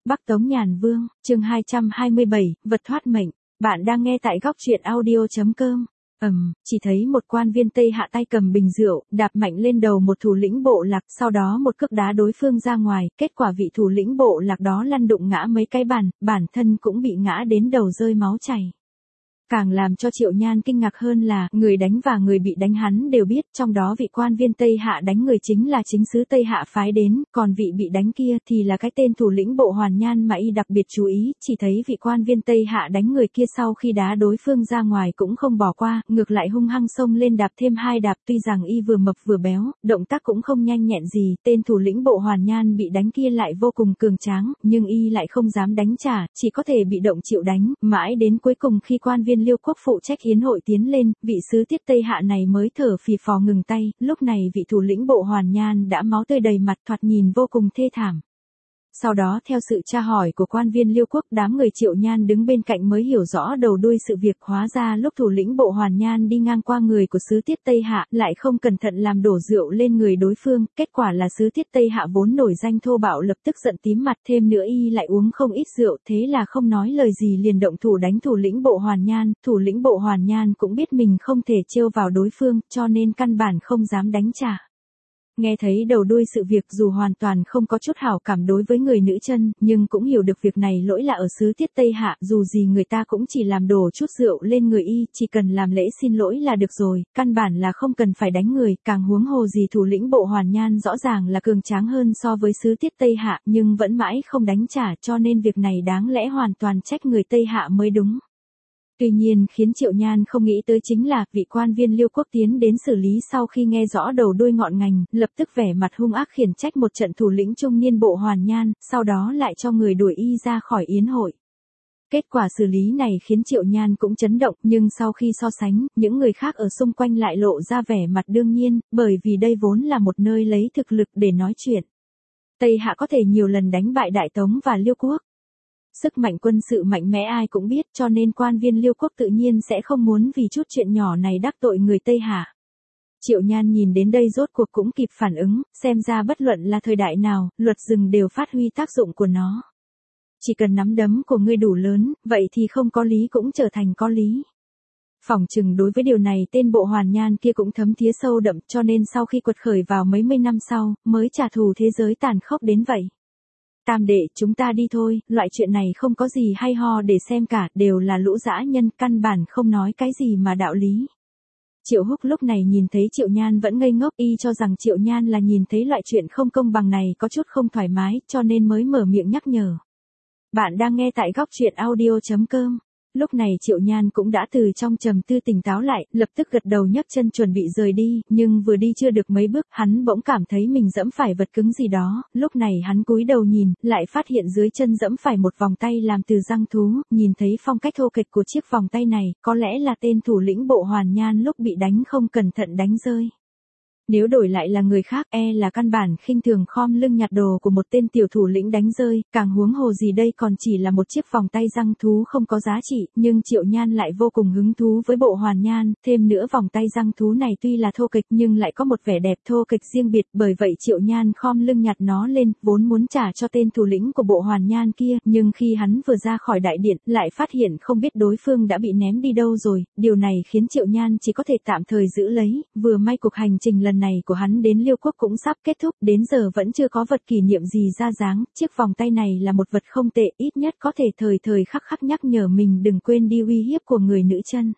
Bắc Tống Nhàn Vương, chương 227, vật thoát mệnh. Bạn đang nghe tại góc truyện audio.com. Chỉ thấy một quan viên Tây Hạ tay cầm bình rượu, đạp mạnh lên đầu một thủ lĩnh bộ lạc, sau đó một cước đá đối phương ra ngoài, kết quả vị thủ lĩnh bộ lạc đó lăn đụng ngã mấy cái bàn, bản thân cũng bị ngã đến đầu rơi máu chảy. Càng làm cho Triệu Nhan kinh ngạc hơn là, người đánh và người bị đánh hắn đều biết, trong đó vị quan viên Tây Hạ đánh người chính là chính sứ Tây Hạ phái đến, còn vị bị đánh kia thì là cái tên thủ lĩnh bộ Hoàn Nhan mà y đặc biệt chú ý, chỉ thấy vị quan viên Tây Hạ đánh người kia sau khi đá đối phương ra ngoài cũng không bỏ qua, ngược lại hung hăng xông lên đạp thêm 2 đạp, tuy rằng y vừa mập vừa béo, động tác cũng không nhanh nhẹn gì, tên thủ lĩnh bộ Hoàn Nhan bị đánh kia lại vô cùng cường tráng, nhưng y lại không dám đánh trả, chỉ có thể bị động chịu đánh, mãi đến cuối cùng khi quan viên Liêu Quốc phụ trách yến hội tiến lên, vị sứ tiết Tây Hạ này mới thở phì phò ngừng tay, lúc này vị thủ lĩnh bộ Hoàn Nhan đã máu tươi đầy mặt, thoạt nhìn vô cùng thê thảm. Sau đó theo sự tra hỏi của quan viên Liêu Quốc, đám người Triệu Nhan đứng bên cạnh mới hiểu rõ đầu đuôi sự việc, hóa ra lúc thủ lĩnh bộ Hoàn Nhan đi ngang qua người của sứ tiết Tây Hạ, lại không cẩn thận làm đổ rượu lên người đối phương, kết quả là sứ tiết Tây Hạ vốn nổi danh thô bạo lập tức giận tím mặt, thêm nữa y lại uống không ít rượu, thế là không nói lời gì liền động thủ đánh thủ lĩnh bộ Hoàn Nhan, thủ lĩnh bộ Hoàn Nhan cũng biết mình không thể trêu vào đối phương, cho nên căn bản không dám đánh trả. Nghe thấy đầu đuôi sự việc, dù hoàn toàn không có chút hảo cảm đối với người nữ chân, nhưng cũng hiểu được việc này lỗi là ở xứ tiết Tây Hạ, dù gì người ta cũng chỉ làm đổ chút rượu lên người y, chỉ cần làm lễ xin lỗi là được rồi, căn bản là không cần phải đánh người, càng huống hồ gì thủ lĩnh bộ Hoàn Nhan rõ ràng là cường tráng hơn so với xứ tiết Tây Hạ, nhưng vẫn mãi không đánh trả, cho nên việc này đáng lẽ hoàn toàn trách người Tây Hạ mới đúng. Tuy nhiên khiến Triệu Nhan không nghĩ tới chính là, vị quan viên Liêu Quốc tiến đến xử lý sau khi nghe rõ đầu đuôi ngọn ngành, lập tức vẻ mặt hung ác khiển trách một trận thủ lĩnh trung niên bộ Hoàn Nhan, sau đó lại cho người đuổi y ra khỏi yến hội. Kết quả xử lý này khiến Triệu Nhan cũng chấn động, nhưng sau khi so sánh, những người khác ở xung quanh lại lộ ra vẻ mặt đương nhiên, bởi vì đây vốn là một nơi lấy thực lực để nói chuyện. Tây Hạ có thể nhiều lần đánh bại Đại Tống và Liêu Quốc. Sức mạnh quân sự mạnh mẽ ai cũng biết, cho nên quan viên Liêu Quốc tự nhiên sẽ không muốn vì chút chuyện nhỏ này đắc tội người Tây Hạ. Triệu Nhan nhìn đến đây rốt cuộc cũng kịp phản ứng, xem ra bất luận là thời đại nào, luật rừng đều phát huy tác dụng của nó. Chỉ cần nắm đấm của ngươi đủ lớn, vậy thì không có lý cũng trở thành có lý. Phỏng chừng đối với điều này tên bộ Hoàn Nhan kia cũng thấm thía sâu đậm, cho nên sau khi quật khởi vào mấy mươi năm sau, mới trả thù thế giới tàn khốc đến vậy. Tam đệ, chúng ta đi thôi, loại chuyện này không có gì hay ho để xem cả, đều là lũ dã nhân, căn bản không nói cái gì mà đạo lý. Triệu Húc lúc này nhìn thấy Triệu Nhan vẫn ngây ngốc, y cho rằng Triệu Nhan là nhìn thấy loại chuyện không công bằng này có chút không thoải mái, cho nên mới mở miệng nhắc nhở. Bạn đang nghe tại góc truyện audio.com. Lúc này Triệu Nhan cũng đã từ trong trầm tư tỉnh táo lại, lập tức gật đầu nhấc chân chuẩn bị rời đi, nhưng vừa đi chưa được mấy bước, hắn bỗng cảm thấy mình giẫm phải vật cứng gì đó, lúc này hắn cúi đầu nhìn, lại phát hiện dưới chân giẫm phải một vòng tay làm từ răng thú, nhìn thấy phong cách thô kệch của chiếc vòng tay này, có lẽ là tên thủ lĩnh bộ Hoàn Nhan lúc bị đánh không cẩn thận đánh rơi. Nếu đổi lại là người khác là căn bản khinh thường khom lưng nhặt đồ của một tên tiểu thủ lĩnh đánh rơi, càng huống hồ gì đây còn chỉ là một chiếc vòng tay răng thú không có giá trị, nhưng Triệu Nhan lại vô cùng hứng thú với bộ Hoàn Nhan, thêm nữa vòng tay răng thú này tuy là thô kệch nhưng lại có một vẻ đẹp thô kệch riêng biệt, bởi vậy Triệu Nhan khom lưng nhặt nó lên, vốn muốn trả cho tên thủ lĩnh của bộ Hoàn Nhan kia, nhưng khi hắn vừa ra khỏi đại điện, lại phát hiện không biết đối phương đã bị ném đi đâu rồi, điều này khiến Triệu Nhan chỉ có thể tạm thời giữ lấy, vừa may cuộc hành trình lần này của hắn đến Liêu Quốc cũng sắp kết thúc, đến giờ vẫn chưa có vật kỷ niệm gì ra dáng, chiếc vòng tay này là một vật không tệ, ít nhất có thể thời thời khắc khắc nhắc nhở mình đừng quên đi uy hiếp của người nữ chân.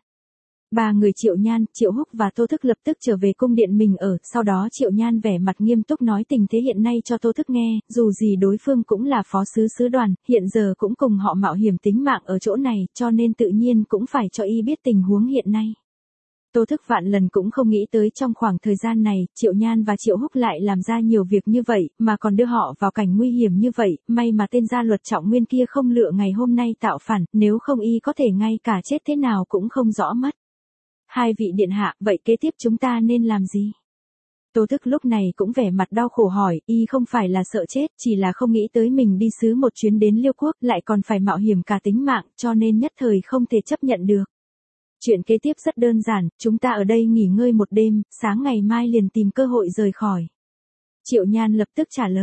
Ba người Triệu Nhan, Triệu Húc và Tô Thức lập tức trở về cung điện mình ở, sau đó Triệu Nhan vẻ mặt nghiêm túc nói tình thế hiện nay cho Tô Thức nghe, dù gì đối phương cũng là phó sứ sứ đoàn, hiện giờ cũng cùng họ mạo hiểm tính mạng ở chỗ này, cho nên tự nhiên cũng phải cho y biết tình huống hiện nay. Tô Thức vạn lần cũng không nghĩ tới trong khoảng thời gian này, Triệu Nhan và Triệu Húc lại làm ra nhiều việc như vậy, mà còn đưa họ vào cảnh nguy hiểm như vậy, may mà tên gia luật Trọng Nguyên kia không lựa ngày hôm nay tạo phản, nếu không y có thể ngay cả chết thế nào cũng không rõ mất. Hai vị điện hạ, vậy kế tiếp chúng ta nên làm gì? Tô Thức lúc này cũng vẻ mặt đau khổ hỏi, y không phải là sợ chết, chỉ là không nghĩ tới mình đi sứ một chuyến đến Liêu Quốc, lại còn phải mạo hiểm cả tính mạng, cho nên nhất thời không thể chấp nhận được. Chuyện kế tiếp rất đơn giản, chúng ta ở đây nghỉ ngơi một đêm, sáng ngày mai liền tìm cơ hội rời khỏi. Triệu Nhan lập tức trả lời.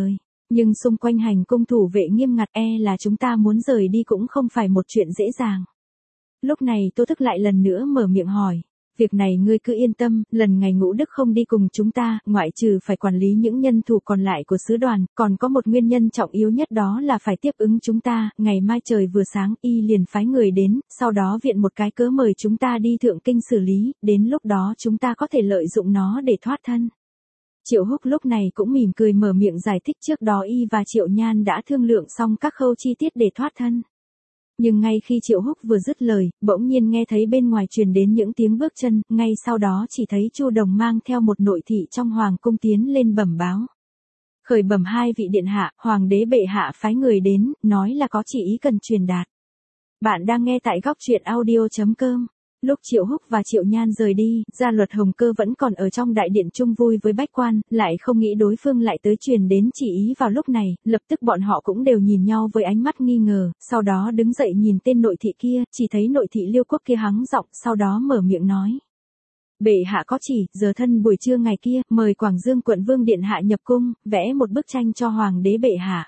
Nhưng xung quanh hành cung thủ vệ nghiêm ngặt là chúng ta muốn rời đi cũng không phải một chuyện dễ dàng. Lúc này Tô Thức lại lần nữa mở miệng hỏi. Việc này ngươi cứ yên tâm, lần ngày Ngũ Đức không đi cùng chúng ta, ngoại trừ phải quản lý những nhân thủ còn lại của sứ đoàn, còn có một nguyên nhân trọng yếu nhất đó là phải tiếp ứng chúng ta, ngày mai trời vừa sáng y liền phái người đến, sau đó viện một cái cớ mời chúng ta đi thượng kinh xử lý, đến lúc đó chúng ta có thể lợi dụng nó để thoát thân. Triệu Húc lúc này cũng mỉm cười mở miệng giải thích trước đó y và Triệu Nhan đã thương lượng xong các khâu chi tiết để thoát thân. Nhưng ngay khi Triệu Húc vừa dứt lời, bỗng nhiên nghe thấy bên ngoài truyền đến những tiếng bước chân, ngay sau đó chỉ thấy Chu Đồng mang theo một nội thị trong hoàng cung tiến lên bẩm báo. Khởi bẩm hai vị điện hạ, hoàng đế bệ hạ phái người đến, nói là có chỉ ý cần truyền đạt. Bạn đang nghe tại góc truyện audio.com. Lúc Triệu Húc và Triệu Nhan rời đi, Gia Luật Hồng Cơ vẫn còn ở trong đại điện chung vui với bách quan, lại không nghĩ đối phương lại tới truyền đến chỉ ý vào lúc này, lập tức bọn họ cũng đều nhìn nhau với ánh mắt nghi ngờ, sau đó đứng dậy nhìn tên nội thị kia, chỉ thấy nội thị Liêu Quốc kia hắng giọng, sau đó mở miệng nói. Bệ hạ có chỉ, giờ thân buổi trưa ngày kia, mời Quảng Dương quận vương điện hạ nhập cung, vẽ một bức tranh cho hoàng đế bệ hạ.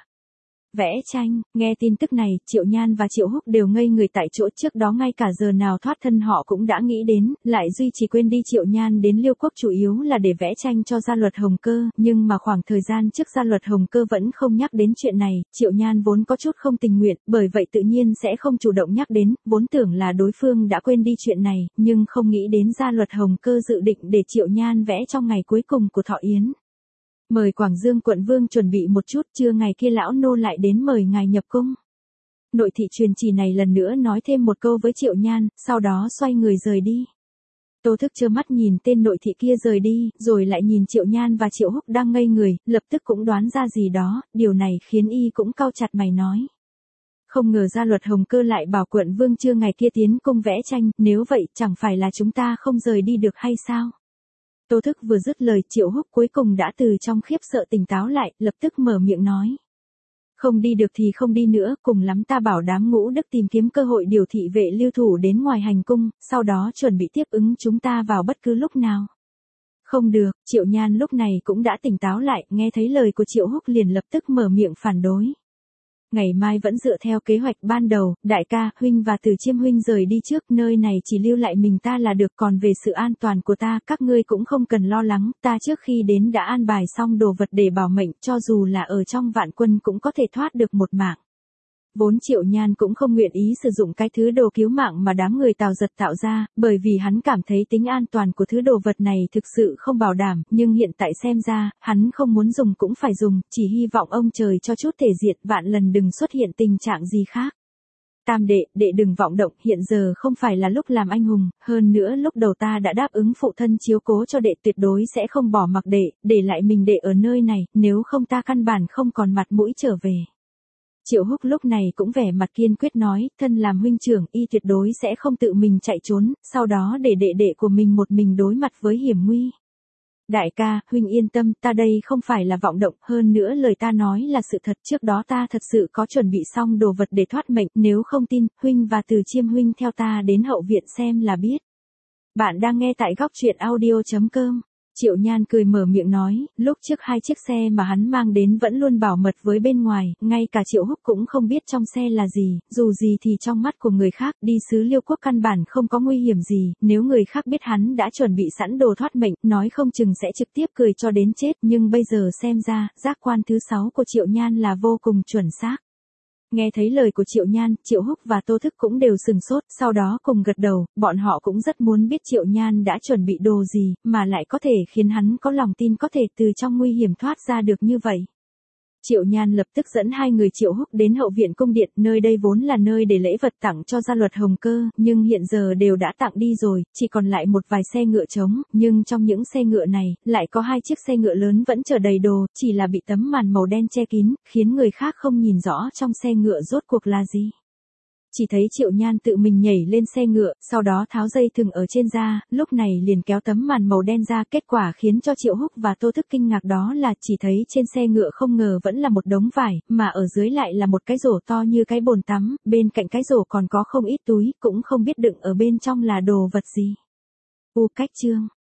Vẽ tranh, nghe tin tức này, Triệu Nhan và Triệu Húc đều ngây người tại chỗ, trước đó ngay cả giờ nào thoát thân họ cũng đã nghĩ đến, lại duy trì quên đi. Triệu Nhan đến Liêu Quốc chủ yếu là để vẽ tranh cho Gia Luật Hồng Cơ, nhưng mà khoảng thời gian trước Gia Luật Hồng Cơ vẫn không nhắc đến chuyện này, Triệu Nhan vốn có chút không tình nguyện, bởi vậy tự nhiên sẽ không chủ động nhắc đến, vốn tưởng là đối phương đã quên đi chuyện này, nhưng không nghĩ đến Gia Luật Hồng Cơ dự định để Triệu Nhan vẽ trong ngày cuối cùng của thọ yến. Mời Quảng Dương quận vương chuẩn bị một chút, trưa ngày kia lão nô lại đến mời ngài nhập cung. Nội thị truyền chỉ này lần nữa nói thêm một câu với Triệu Nhan, sau đó xoay người rời đi. Tô Thức trơ mắt nhìn tên nội thị kia rời đi, rồi lại nhìn Triệu Nhan và Triệu Húc đang ngây người, lập tức cũng đoán ra gì đó, điều này khiến y cũng cau chặt mày nói. Không ngờ Gia Luật Hồng Cơ lại bảo quận vương trưa ngày kia tiến cung vẽ tranh, nếu vậy chẳng phải là chúng ta không rời đi được hay sao? Tô Thức vừa dứt lời, Triệu Húc cuối cùng đã từ trong khiếp sợ tỉnh táo lại, lập tức mở miệng nói. Không đi được thì không đi nữa, cùng lắm ta bảo đám Ngũ Đức tìm kiếm cơ hội điều thị vệ lưu thủ đến ngoài hành cung, sau đó chuẩn bị tiếp ứng chúng ta vào bất cứ lúc nào. Không được, Triệu Nhan lúc này cũng đã tỉnh táo lại, nghe thấy lời của Triệu Húc liền lập tức mở miệng phản đối. Ngày mai vẫn dựa theo kế hoạch ban đầu, đại ca, huynh và Từ Chiêm huynh rời đi trước, nơi này chỉ lưu lại mình ta là được, còn về sự an toàn của ta, các ngươi cũng không cần lo lắng, ta trước khi đến đã an bài xong đồ vật để bảo mệnh, cho dù là ở trong vạn quân cũng có thể thoát được một mạng. Vốn Triệu Nhan cũng không nguyện ý sử dụng cái thứ đồ cứu mạng mà đám người Tào Giật tạo ra, bởi vì hắn cảm thấy tính an toàn của thứ đồ vật này thực sự không bảo đảm, nhưng hiện tại xem ra, hắn không muốn dùng cũng phải dùng, chỉ hy vọng ông trời cho chút thể diện, vạn lần đừng xuất hiện tình trạng gì khác. Tam đệ, đệ đừng vọng động, hiện giờ không phải là lúc làm anh hùng, hơn nữa lúc đầu ta đã đáp ứng phụ thân chiếu cố cho đệ, tuyệt đối sẽ không bỏ mặc đệ, để lại mình đệ ở nơi này, nếu không ta căn bản không còn mặt mũi trở về. Triệu Húc lúc này cũng vẻ mặt kiên quyết nói, thân làm huynh trưởng, y tuyệt đối sẽ không tự mình chạy trốn, sau đó để đệ đệ của mình một mình đối mặt với hiểm nguy. Đại ca, huynh yên tâm, ta đây không phải là vọng động, hơn nữa lời ta nói là sự thật, trước đó ta thật sự có chuẩn bị xong đồ vật để thoát mệnh, nếu không tin, huynh và Từ Chiêm huynh theo ta đến hậu viện xem là biết. Bạn đang nghe tại góc truyện audio.com. Triệu Nhan cười mở miệng nói, lúc trước hai chiếc xe mà hắn mang đến vẫn luôn bảo mật với bên ngoài, ngay cả Triệu Húc cũng không biết trong xe là gì, dù gì thì trong mắt của người khác, đi xứ Liêu Quốc căn bản không có nguy hiểm gì, nếu người khác biết hắn đã chuẩn bị sẵn đồ thoát mệnh, nói không chừng sẽ trực tiếp cười cho đến chết, nhưng bây giờ xem ra, giác quan thứ 6 của Triệu Nhan là vô cùng chuẩn xác. Nghe thấy lời của Triệu Nhan, Triệu Húc và Tô Thức cũng đều sừng sốt, sau đó cùng gật đầu, bọn họ cũng rất muốn biết Triệu Nhan đã chuẩn bị đồ gì, mà lại có thể khiến hắn có lòng tin có thể từ trong nguy hiểm thoát ra được như vậy. Triệu Nhan lập tức dẫn hai người Triệu Húc đến hậu viện cung điện, nơi đây vốn là nơi để lễ vật tặng cho Gia Luật Hồng Cơ, nhưng hiện giờ đều đã tặng đi rồi, chỉ còn lại một vài xe ngựa trống, nhưng trong những xe ngựa này, lại có hai chiếc xe ngựa lớn vẫn chở đầy đồ, chỉ là bị tấm màn màu đen che kín, khiến người khác không nhìn rõ trong xe ngựa rốt cuộc là gì. Chỉ thấy Triệu Nhan tự mình nhảy lên xe ngựa, sau đó tháo dây thừng ở trên ra, lúc này liền kéo tấm màn màu đen ra, kết quả khiến cho Triệu Húc và Tô Thức kinh ngạc đó là chỉ thấy trên xe ngựa không ngờ vẫn là một đống vải, mà ở dưới lại là một cái rổ to như cái bồn tắm, bên cạnh cái rổ còn có không ít túi, cũng không biết đựng ở bên trong là đồ vật gì. Cách chương